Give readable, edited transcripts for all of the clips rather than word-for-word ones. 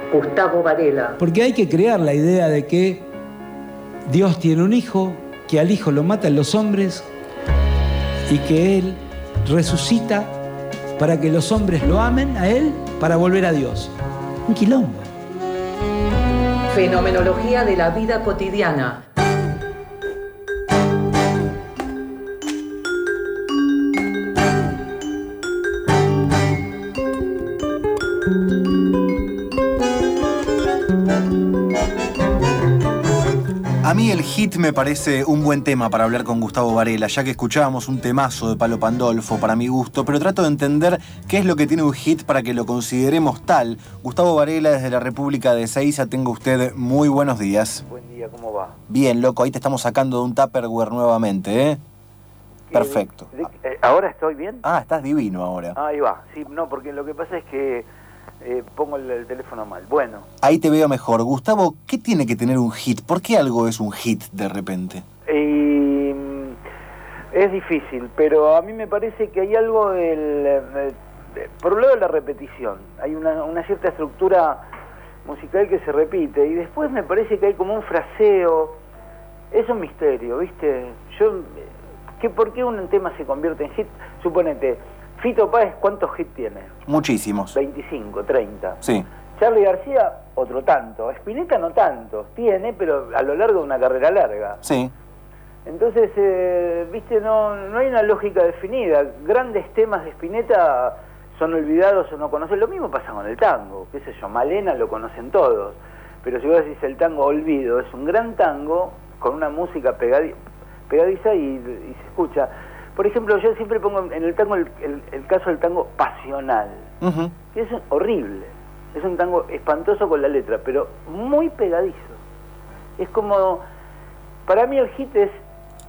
Gustavo Varela. Porque hay que crear la idea de que Dios tiene un hijo, que al hijo lo matan los hombres y que Él resucita para que los hombres lo amen a Él para volver a Dios. Un quilombo. Fenomenología de la vida cotidiana. A mí el hit me parece un buen tema para hablar con Gustavo Varela, ya que escuchábamos un temazo de Palo Pandolfo para mi gusto, pero trato de entender qué es lo que tiene un hit para que lo consideremos tal. Gustavo Varela, desde la República de Ezeiza, tenga usted muy buenos días. Buen día, ¿cómo va? Bien, loco, ahí te estamos sacando de un Tupperware nuevamente, ¿eh? Perfecto. ¿Ahora estoy bien? Ah, estás divino ahora. Ahí va, sí, no, porque lo que pasa es que pongo el teléfono mal. Bueno. Ahí te veo mejor. Gustavo, ¿qué tiene que tener un hit? ¿Por qué algo es un hit de repente? Es difícil, pero a mí me parece que hay algo por un lado la repetición. Hay una cierta estructura musical que se repite y después me parece que hay como un fraseo. Es un misterio, ¿viste? ¿Por qué un tema se convierte en hit? Suponete, Fito Páez, ¿cuántos hits tiene? Muchísimos. 25, 30. Sí. Charly García, otro tanto. Spinetta no tantos. Tiene, pero a lo largo de una carrera larga. Sí. Entonces, viste, no hay una lógica definida. Grandes temas de Spinetta son olvidados o no conocen. Lo mismo pasa con el tango. Qué sé yo, Malena lo conocen todos. Pero si vos decís el tango Olvido, es un gran tango con una música pegadiza y se escucha. Por ejemplo, yo siempre pongo en el tango el caso del tango pasional, que es horrible. Es un tango espantoso con la letra, pero muy pegadizo. Es como, para mí el hit es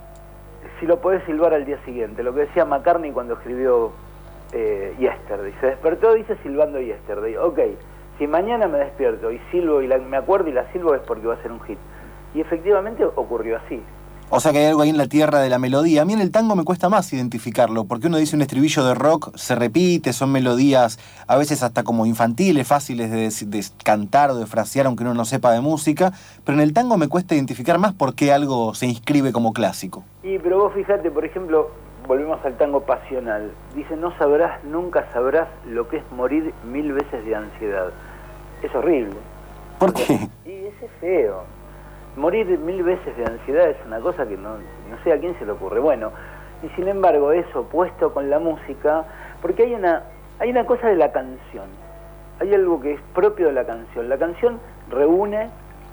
si lo podés silbar al día siguiente. Lo que decía McCartney cuando escribió Yesterday. Se despertó, dice, silbando Yesterday. Ok, si mañana me despierto y silbo y me acuerdo y la silbo es porque va a ser un hit. Y efectivamente ocurrió así. O sea que hay algo ahí en la tierra de la melodía. A mí en el tango me cuesta más identificarlo, porque uno dice un estribillo de rock, se repite, son melodías a veces hasta como infantiles, fáciles de cantar o de frasear, aunque uno no sepa de música, pero en el tango me cuesta identificar más por qué algo se inscribe como clásico. Pero vos fíjate, por ejemplo, volvemos al tango pasional. Dice, no sabrás, nunca sabrás lo que es morir 1000 veces de ansiedad. Es horrible. ¿Por qué? Y ese es feo. Morir 1000 veces de ansiedad es una cosa que no sé a quién se le ocurre. Bueno, y sin embargo eso puesto con la música, porque hay una cosa de la canción, hay algo que es propio de la canción. La canción reúne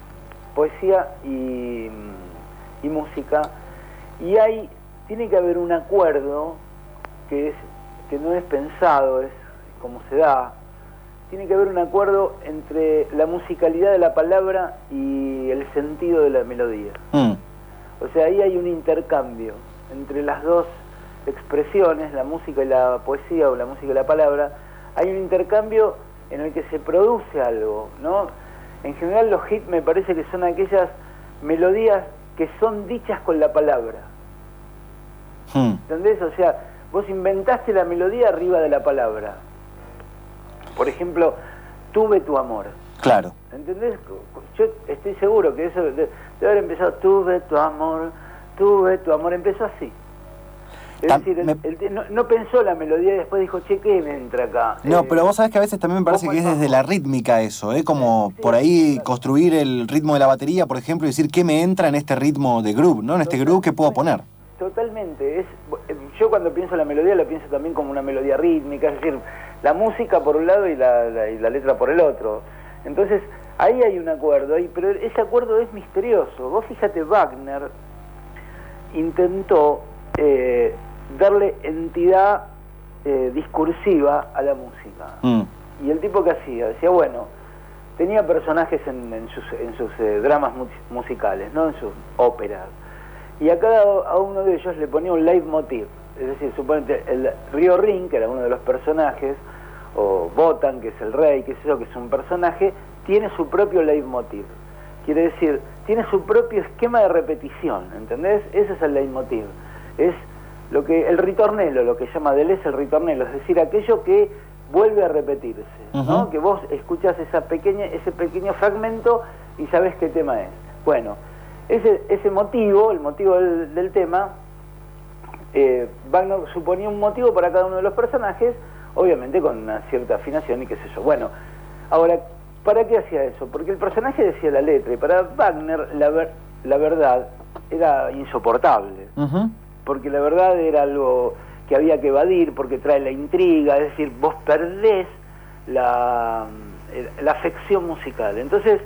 poesía y música, y tiene que haber un acuerdo que no es pensado, es como se da. Tiene que haber un acuerdo entre la musicalidad de la palabra y el sentido de la melodía. O sea, ahí hay un intercambio entre las dos expresiones, la música y la poesía, o la música y la palabra. Hay un intercambio en el que se produce algo, ¿no? En general los hits me parece que son aquellas melodías que son dichas con la palabra. ¿Entendés? O sea, vos inventaste la melodía arriba de la palabra. Por ejemplo, Tuve tu amor. Claro. ¿Entendés? Yo estoy seguro que eso debe haber empezado, tuve tu amor, empezó así. Es decir, no pensó la melodía y después dijo, che, ¿qué me entra acá? No, pero vos sabés que a veces también me parece que es desde la rítmica eso, como sí, por ahí construir el ritmo de la batería, por ejemplo, y decir, ¿qué me entra en este ritmo de groove, ¿no? En este groove, ¿qué puedo poner? Totalmente. Yo cuando pienso en la melodía, la pienso también como una melodía rítmica, es decir, la música por un lado y la letra por el otro. Entonces, ahí hay un acuerdo, pero ese acuerdo es misterioso. Vos fíjate, Wagner intentó darle entidad discursiva a la música. Y el tipo que hacía, decía, bueno, tenía personajes en sus dramas musicales, ¿no? En sus óperas. Y a cada uno de ellos le ponía un leitmotiv. Es decir, suponete, el Río Rin, que era uno de los personajes, o Botan, que es el rey, que es un personaje, tiene su propio leitmotiv. Quiere decir, tiene su propio esquema de repetición, ¿entendés? Ese es el leitmotiv. Es el ritornello, lo que llama Deleuze el ritornello, es decir, aquello que vuelve a repetirse, ¿no? Ujú. Que vos escuchás ese pequeño fragmento y sabés qué tema es. Bueno, ese motivo, el motivo del tema, Wagner suponía un motivo para cada uno de los personajes, obviamente con una cierta afinación y qué sé yo. Bueno, ahora, ¿para qué hacía eso? Porque el personaje decía la letra, y para Wagner la verdad era insoportable, Ujú. porque la verdad era algo que había que evadir, porque trae la intriga, es decir, vos perdés la afección musical. Entonces,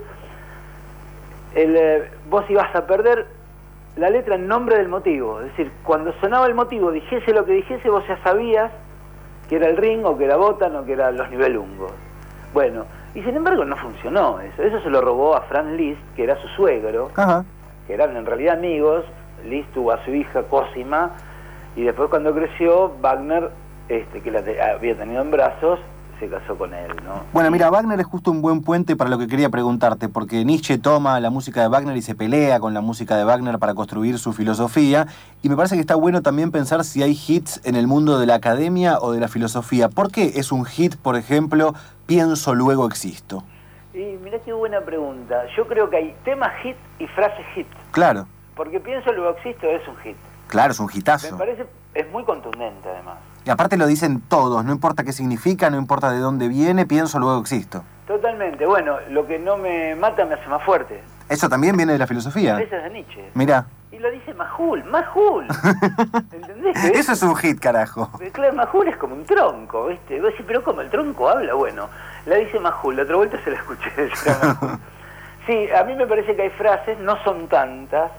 vos ibas a perder la letra en nombre del motivo, es decir, cuando sonaba el motivo, dijese lo que dijese, vos ya sabías que era el Ring, o que era Botan, o que eran los Nibelungos. Bueno, y sin embargo no funcionó eso se lo robó a Franz Liszt, que era su suegro, Ajá. que eran en realidad amigos. Liszt tuvo a su hija Cosima, y después cuando creció, Wagner, que había tenido en brazos, se casó con él, ¿no? Bueno, mira, Wagner es justo un buen puente para lo que quería preguntarte, porque Nietzsche toma la música de Wagner y se pelea con la música de Wagner para construir su filosofía, y me parece que está bueno también pensar si hay hits en el mundo de la academia o de la filosofía. ¿Por qué es un hit, por ejemplo, Pienso, luego existo? Y mirá qué buena pregunta. Yo creo que hay temas hit y frases hit, Claro, porque Pienso, luego existo es un hit. claro, es un Me hitazo. parece, es muy contundente además. Y aparte lo dicen todos, no importa qué significa, no importa de dónde viene, pienso, luego existo. Totalmente. Bueno, lo que no me mata me hace más fuerte. Eso también viene de la filosofía. Esa es de Nietzsche. Mirá, Y lo dice Majul. ¿Entendés? eso es un hit, carajo. Claro, Majul es como un tronco, ¿viste? Vos decís, pero ¿cómo el tronco habla? Bueno, la dice Majul, la otra vuelta se la escuché decir a Majul. Sí, a mí me parece que hay frases, no son tantas,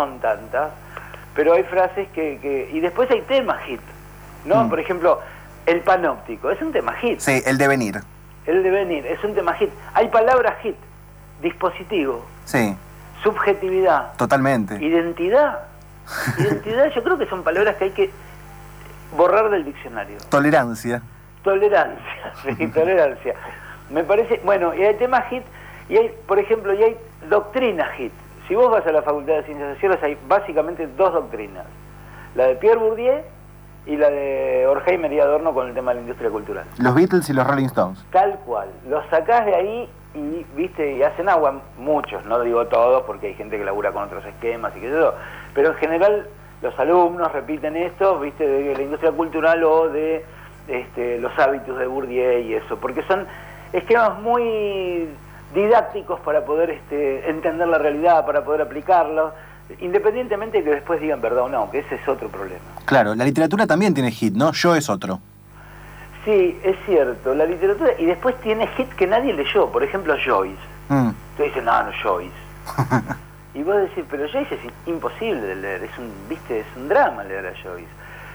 pero hay frases que y después hay temas hit, ¿no? Por ejemplo, el panóptico, es un tema hit. Sí, el devenir. El devenir, es un tema hit. Hay palabras hit, dispositivo, Sí, subjetividad, totalmente. identidad. Identidad, yo creo que son palabras que hay que borrar del diccionario. Tolerancia. Tolerancia, sí, tolerancia. Me parece, bueno, y hay temas hit, y hay, por ejemplo, y hay doctrinas hit. Si vos vas a la Facultad de Ciencias Sociales, hay básicamente dos doctrinas. La de Pierre Bourdieu y la de Horkheimer y Adorno con el tema de la industria cultural. Los Beatles y los Rolling Stones. Tal cual. Los sacás de ahí y, viste, y hacen agua, muchos, no digo todos, porque hay gente que labura con otros esquemas y qué sé yo, pero en general los alumnos repiten esto, viste, de la industria cultural o de los hábitos de Bourdieu y eso, porque son esquemas muy didácticos para poder entender la realidad, para poder aplicarlo, independientemente de que después digan verdad o no, que ese es otro problema. Claro, la literatura también tiene hit, ¿no? Yo es otro. Sí, es cierto, la literatura, y después tiene hit que nadie leyó, por ejemplo Joyce. Tú dices, no, Joyce. Y vos decís, pero Joyce es imposible de leer, es un drama leer a Joyce.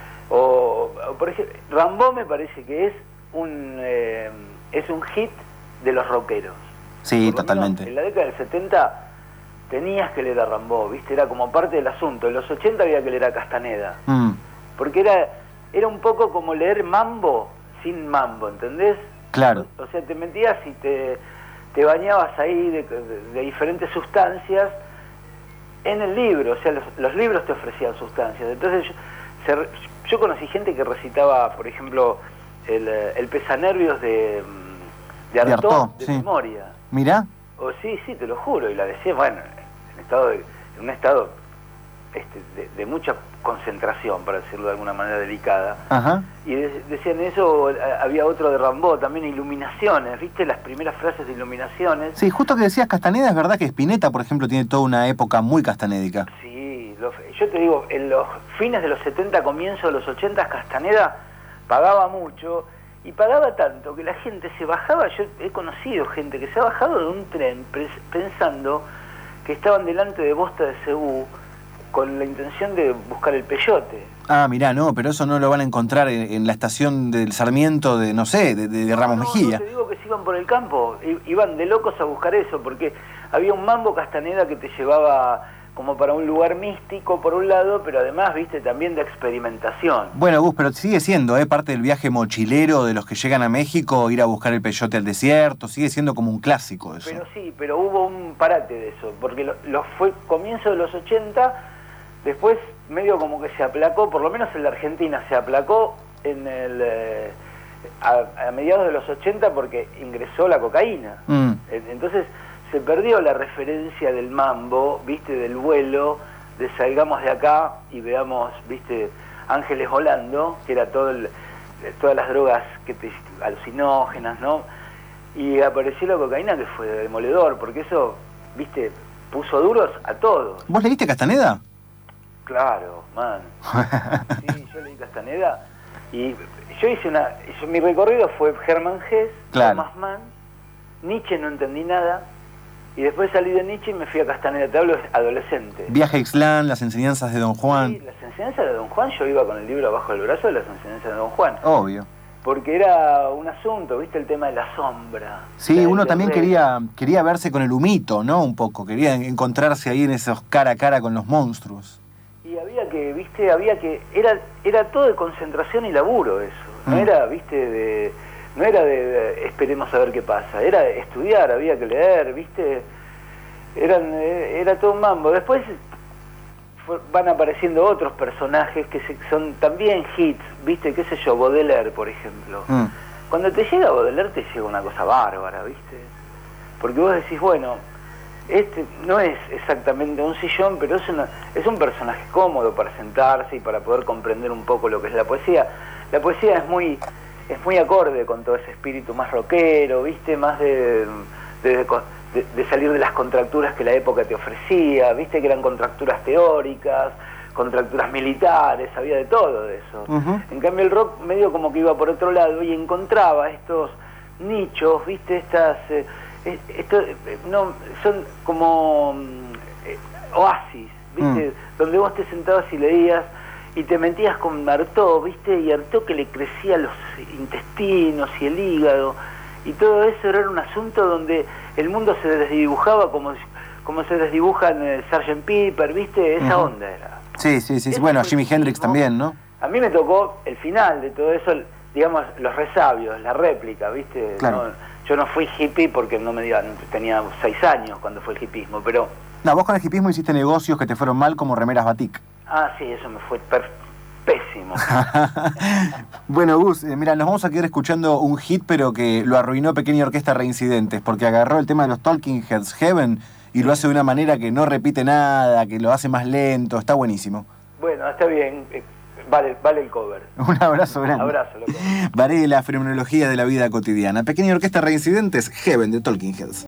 O por ejemplo, Rimbaud me parece que es un hit de los rockeros. Sí, Por lo totalmente. menos en la década del 70 tenías que leer a Rimbaud, ¿viste? Era como parte del asunto. En los 80 había que leer a Castaneda. Porque era un poco como leer mambo sin mambo, ¿entendés? Claro. O sea, te metías y te bañabas ahí de diferentes sustancias en el libro. O sea, los libros te ofrecían sustancias. Entonces yo conocí gente que recitaba, por ejemplo, el pesanervios de Artaud de sí. memoria. Mirá. O sí, te lo juro. Y la decía, bueno, en un estado de mucha concentración, para decirlo de alguna manera delicada. Ajá. Y decían eso. Había otro de Rimbaud también, Iluminaciones, ¿viste? Las primeras frases de Iluminaciones. Sí, justo que decías Castaneda, es verdad que Spinetta, por ejemplo, tiene toda una época muy castanédica. Sí, yo te digo, en los fines de los 70, comienzos de los 80, Castaneda pagaba mucho, y pagaba tanto que la gente se bajaba. Yo he conocido gente que se ha bajado de un tren pensando que estaban delante de Bosta de Cebú con la intención de buscar el peyote. Ah, mirá, no, pero eso no lo van a encontrar en la estación del Sarmiento de, no sé, de Ramos Mejía. No te digo que se iban por el campo, iban de locos a buscar eso, porque había un mambo Castaneda que te llevaba como para un lugar místico por un lado, pero además, viste, también de experimentación. Bueno, Gus, pero sigue siendo parte del viaje mochilero de los que llegan a México, ir a buscar el peyote al desierto, sigue siendo como un clásico eso. Pero sí, pero hubo un parate de eso, porque fue comienzo de los 80, después medio como que se aplacó, por lo menos en la Argentina se aplacó en a mediados de los 80 porque ingresó la cocaína. Entonces se perdió la referencia del mambo, viste, del vuelo, de salgamos de acá y veamos, viste, ángeles volando, que era todas las drogas alucinógenas, ¿no? Y apareció la cocaína, que fue demoledor, porque eso, viste, puso duros a todos. ¿Vos leíste Castaneda? Claro, man. Sí, yo leí Castaneda y mi recorrido fue Hermann Hesse, claro. Thomas Mann, Nietzsche no entendí nada, y después salí de Nietzsche y me fui a Castaneda, te hablo adolescente. Viaje a Ixtlán, las enseñanzas de Don Juan. Sí, las enseñanzas de Don Juan, yo iba con el libro abajo del brazo de las enseñanzas de Don Juan. Obvio. Porque era un asunto, viste, el tema de la sombra. Sí, uno también quería verse con el humito, ¿no? Un poco, quería encontrarse ahí en esos cara a cara con los monstruos. Y había que, era todo de concentración y laburo eso. No era, viste, no era de esperemos a ver qué pasa, era estudiar, había que leer, viste, era todo un mambo. Después van apareciendo otros personajes que son también hits, viste, qué sé yo, Baudelaire, por ejemplo. Cuando te llega Baudelaire te llega una cosa bárbara, viste, porque vos decís, bueno, este no es exactamente un sillón, pero es un personaje cómodo para sentarse y para poder comprender un poco lo que es la poesía. La poesía es muy acorde con todo ese espíritu más rockero, viste, más de salir de las contracturas que la época te ofrecía, viste, que eran contracturas teóricas, contracturas militares, había de todo de eso. En cambio el rock medio como que iba por otro lado y encontraba estos nichos, viste, son como oasis, viste, donde vos te sentabas y leías y te metías con Artaud, viste, y Artaud que le crecía los intestinos y el hígado, y todo eso era un asunto donde el mundo se desdibujaba como se desdibuja en el Sgt. Pepper, viste, esa onda era. Sí, bueno, Jimi Hendrix también, ¿no? A mí me tocó el final de todo eso, digamos, los resabios, la réplica, viste. Claro. Yo no fui hippie porque tenía 6 años cuando fue el hippismo, pero... No, vos con el hippismo hiciste negocios que te fueron mal como remeras Batik. Ah, sí, eso me fue pésimo. Bueno, Gus, mira, nos vamos a quedar escuchando un hit, pero que lo arruinó Pequeña Orquesta Reincidentes, porque agarró el tema de los Talking Heads, Heaven, y lo hace de una manera que no repite nada, que lo hace más lento, está buenísimo. Bueno, está bien, vale el cover. Un abrazo grande. Abrazo, loco. Varela, fenomenología de la vida cotidiana. Pequeña Orquesta Reincidentes, Heaven, de Talking Heads.